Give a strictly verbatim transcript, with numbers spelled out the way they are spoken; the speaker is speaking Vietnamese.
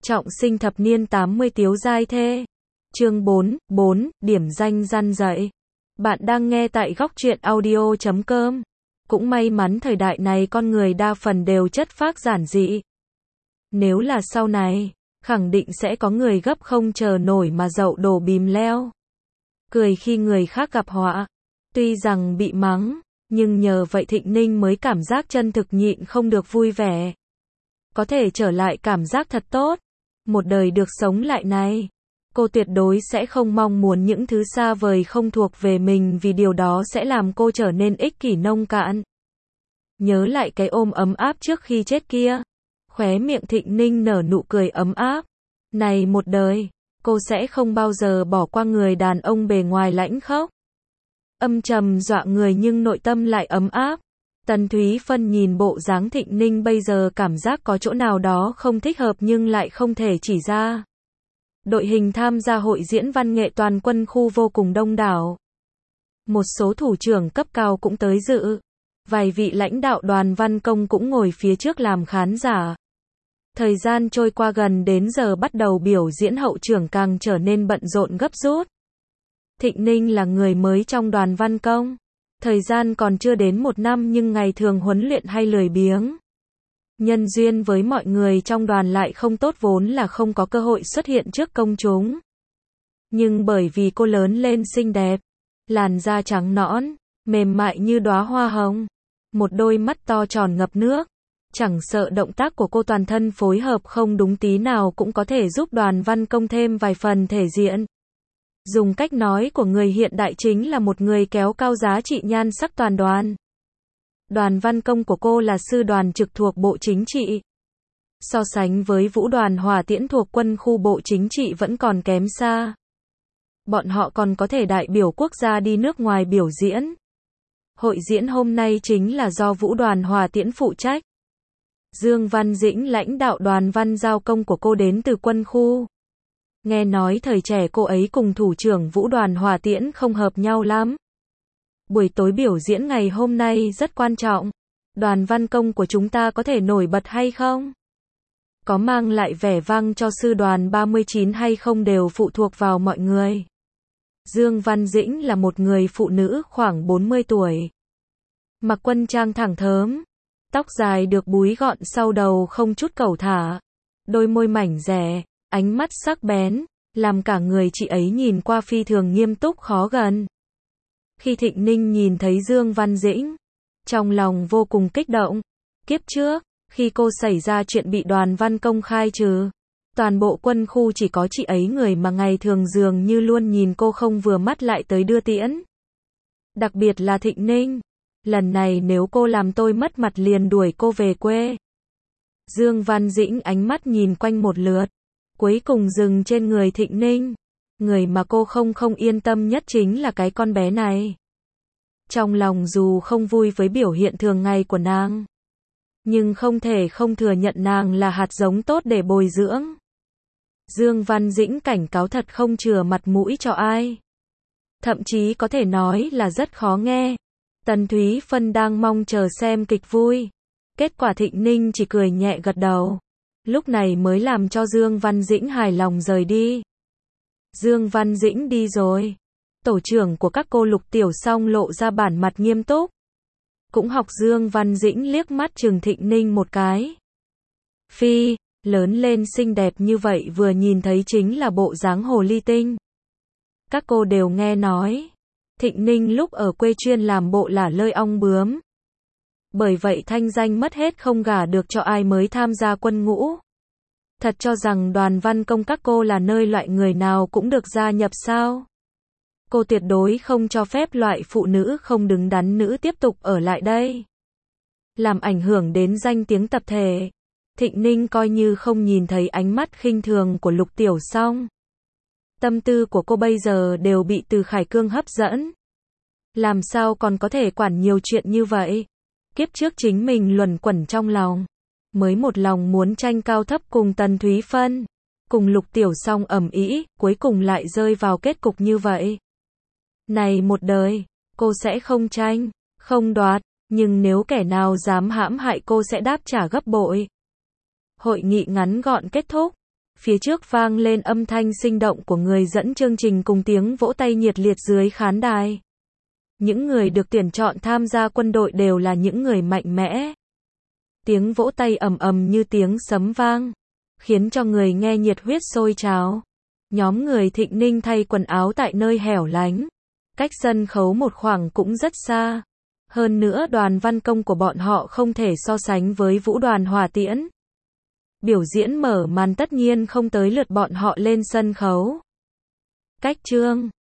Trọng sinh thập niên tám mươi tiếu giai thê. Chương bốn, bốn, điểm danh răn dạy. Bạn đang nghe tại góc truyện audio chấm com. Cũng may mắn thời đại này con người đa phần đều chất phác giản dị. Nếu là sau này, khẳng định sẽ có người gấp không chờ nổi mà dậu đổ bìm leo. Cười khi người khác gặp họa. Tuy rằng bị mắng, nhưng nhờ vậy Thịnh Ninh mới cảm giác chân thực nhịn không được vui vẻ. Có thể trở lại cảm giác thật tốt. Một đời được sống lại này. Cô tuyệt đối sẽ không mong muốn những thứ xa vời không thuộc về mình vì điều đó sẽ làm cô trở nên ích kỷ nông cạn. Nhớ lại cái ôm ấm áp trước khi chết kia. Khóe miệng Thịnh Ninh nở nụ cười ấm áp. Này một đời, cô sẽ không bao giờ bỏ qua người đàn ông bề ngoài lãnh khốc. Âm trầm dọa người nhưng nội tâm lại ấm áp. Tần Thúy Phân nhìn bộ dáng Thịnh Ninh bây giờ cảm giác có chỗ nào đó không thích hợp nhưng lại không thể chỉ ra. Đội hình tham gia hội diễn văn nghệ toàn quân khu vô cùng đông đảo. Một số thủ trưởng cấp cao cũng tới dự. Vài vị lãnh đạo đoàn văn công cũng ngồi phía trước làm khán giả. Thời gian trôi qua gần đến giờ bắt đầu biểu diễn hậu trưởng càng trở nên bận rộn gấp rút. Thịnh Ninh là người mới trong đoàn văn công. Thời gian còn chưa đến một năm nhưng ngày thường huấn luyện hay lười biếng. Nhân duyên với mọi người trong đoàn lại không tốt vốn là không có cơ hội xuất hiện trước công chúng. Nhưng bởi vì cô lớn lên xinh đẹp, làn da trắng nõn, mềm mại như đóa hoa hồng, một đôi mắt to tròn ngập nước, chẳng sợ động tác của cô toàn thân phối hợp không đúng tí nào cũng có thể giúp đoàn văn công thêm vài phần thể diện. Dùng cách nói của người hiện đại chính là một người kéo cao giá trị nhan sắc toàn đoàn. Đoàn văn công của cô là sư đoàn trực thuộc Bộ Chính trị. So sánh với vũ đoàn hỏa tiễn thuộc quân khu Bộ Chính trị vẫn còn kém xa. Bọn họ còn có thể đại biểu quốc gia đi nước ngoài biểu diễn. Hội diễn hôm nay chính là do vũ đoàn hỏa tiễn phụ trách. Dương Văn Dĩnh lãnh đạo đoàn văn giao công của cô đến từ quân khu. Nghe nói thời trẻ cô ấy cùng thủ trưởng vũ đoàn hỏa tiễn không hợp nhau lắm. Buổi tối biểu diễn ngày hôm nay rất quan trọng. Đoàn văn công của chúng ta có thể nổi bật hay không? Có mang lại vẻ vang cho sư đoàn ba mươi chín hay không đều phụ thuộc vào mọi người. Dương Văn Dĩnh là một người phụ nữ khoảng bốn mươi tuổi. Mặc quân trang thẳng thớm. Tóc dài được búi gọn sau đầu không chút cẩu thả. Đôi môi mảnh dẻ, ánh mắt sắc bén, làm cả người chị ấy nhìn qua phi thường nghiêm túc khó gần. Khi Thịnh Ninh nhìn thấy Dương Văn Dĩnh, trong lòng vô cùng kích động. Kiếp trước, khi cô xảy ra chuyện bị đoàn văn công khai trừ, toàn bộ quân khu chỉ có chị ấy người mà ngày thường dường như luôn nhìn cô không vừa mắt lại tới đưa tiễn. Đặc biệt là Thịnh Ninh. Lần này nếu cô làm tôi mất mặt liền đuổi cô về quê. Dương Văn Dĩnh ánh mắt nhìn quanh một lượt, cuối cùng dừng trên người Thịnh Ninh. Người mà cô không không yên tâm nhất chính là cái con bé này. Trong lòng dù không vui với biểu hiện thường ngày của nàng, nhưng không thể không thừa nhận nàng là hạt giống tốt để bồi dưỡng. Dương Văn Dĩnh cảnh cáo thật không chừa mặt mũi cho ai. Thậm chí có thể nói là rất khó nghe. Tần Thúy Phân đang mong chờ xem kịch vui. Kết quả Thịnh Ninh chỉ cười nhẹ gật đầu. Lúc này mới làm cho Dương Văn Dĩnh hài lòng rời đi. Dương Văn Dĩnh đi rồi. Tổ trưởng của các cô Lục Tiểu Song lộ ra bản mặt nghiêm túc. Cũng học Dương Văn Dĩnh liếc mắt chừng Thịnh Ninh một cái. Phi, lớn lên xinh đẹp như vậy vừa nhìn thấy chính là bộ dáng hồ ly tinh. Các cô đều nghe nói. Thịnh Ninh lúc ở quê chuyên làm bộ lả lơi ong bướm. Bởi vậy thanh danh mất hết không gả được cho ai mới tham gia quân ngũ. Thật cho rằng đoàn văn công các cô là nơi loại người nào cũng được gia nhập sao? Cô tuyệt đối không cho phép loại phụ nữ không đứng đắn nữ tiếp tục ở lại đây. Làm ảnh hưởng đến danh tiếng tập thể. Thịnh Ninh coi như không nhìn thấy ánh mắt khinh thường của Lục Tiểu Song. Tâm tư của cô bây giờ đều bị Từ Khải Cương hấp dẫn. Làm sao còn có thể quản nhiều chuyện như vậy? Kiếp trước chính mình luẩn quẩn trong lòng. Mới một lòng muốn tranh cao thấp cùng Tần Thúy Phân. Cùng Lục Tiểu Song ầm ĩ, cuối cùng lại rơi vào kết cục như vậy. Này một đời, cô sẽ không tranh, không đoạt, nhưng nếu kẻ nào dám hãm hại cô sẽ đáp trả gấp bội. Hội nghị ngắn gọn kết thúc. Phía trước vang lên âm thanh sinh động của người dẫn chương trình cùng tiếng vỗ tay nhiệt liệt dưới khán đài. Những người được tuyển chọn tham gia quân đội đều là những người mạnh mẽ. Tiếng vỗ tay ầm ầm như tiếng sấm vang, khiến cho người nghe nhiệt huyết sôi trào. Nhóm người Thịnh Ninh thay quần áo tại nơi hẻo lánh, cách sân khấu một khoảng cũng rất xa. Hơn nữa đoàn văn công của bọn họ không thể so sánh với vũ đoàn hỏa tiễn. Biểu diễn mở màn tất nhiên không tới lượt bọn họ lên sân khấu. Cách chương